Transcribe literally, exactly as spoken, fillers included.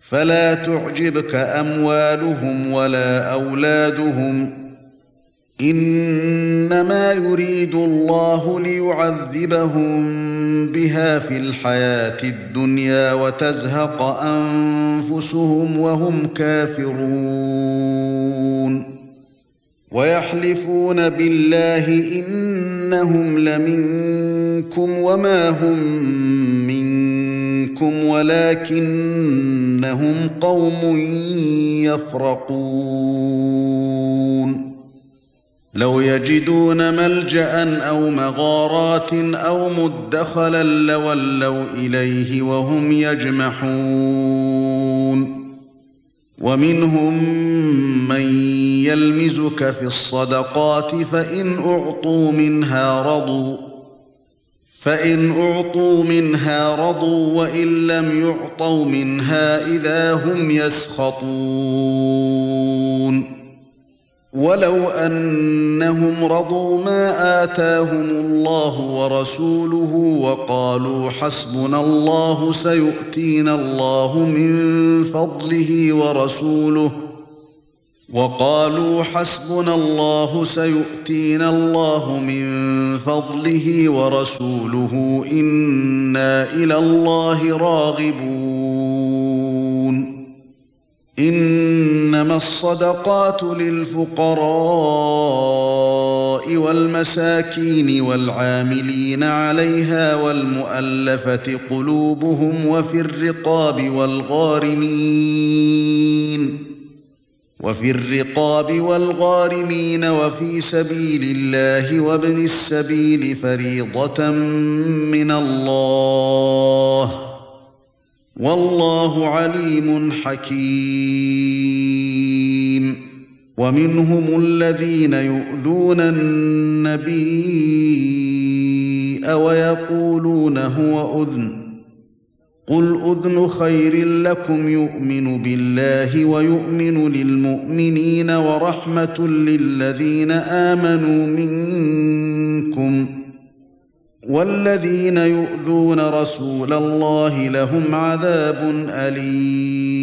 فلا تعجبك أموالهم ولا أولادهم إنما يريد الله ليعذبهم بها في الحياة الدنيا وتزهق أنفسهم وهم كافرون ويحلفون بالله إنهم لمنكم وما هم منكم ولكنهم قوم يفرقون لو يجدون ملجأ أو مغارات أو مدخلا لولوا إليه وهم يجمحون ومنهم من يلمزك في الصدقات فإن أعطوا منها رضوا فإن أعطوا منها رضوا وإن لم يعطوا منها إذا هم يسخطون ولو أنهم رضوا ما آتاهم الله ورسوله وقالوا حسبنا الله سيؤتينا الله من فضله ورسوله وقالوا حسبنا الله سيؤتينا الله من فضله ورسوله إنا إلى الله راغبون إنما الصدقات للفقراء والمساكين والعاملين عليها والمؤلفة قلوبهم وفي الرقاب والغارمين وفي الرقاب والغارمين وفي سبيل الله وابن السبيل فريضة من الله والله عليم حكيم ومنهم الذين يؤذون النبي ويقولون هو أذن قل أذن خير لكم يؤمن بالله ويؤمن للمؤمنين ورحمة للذين آمنوا منكم والذين يؤذون رسول الله لهم عذاب أليم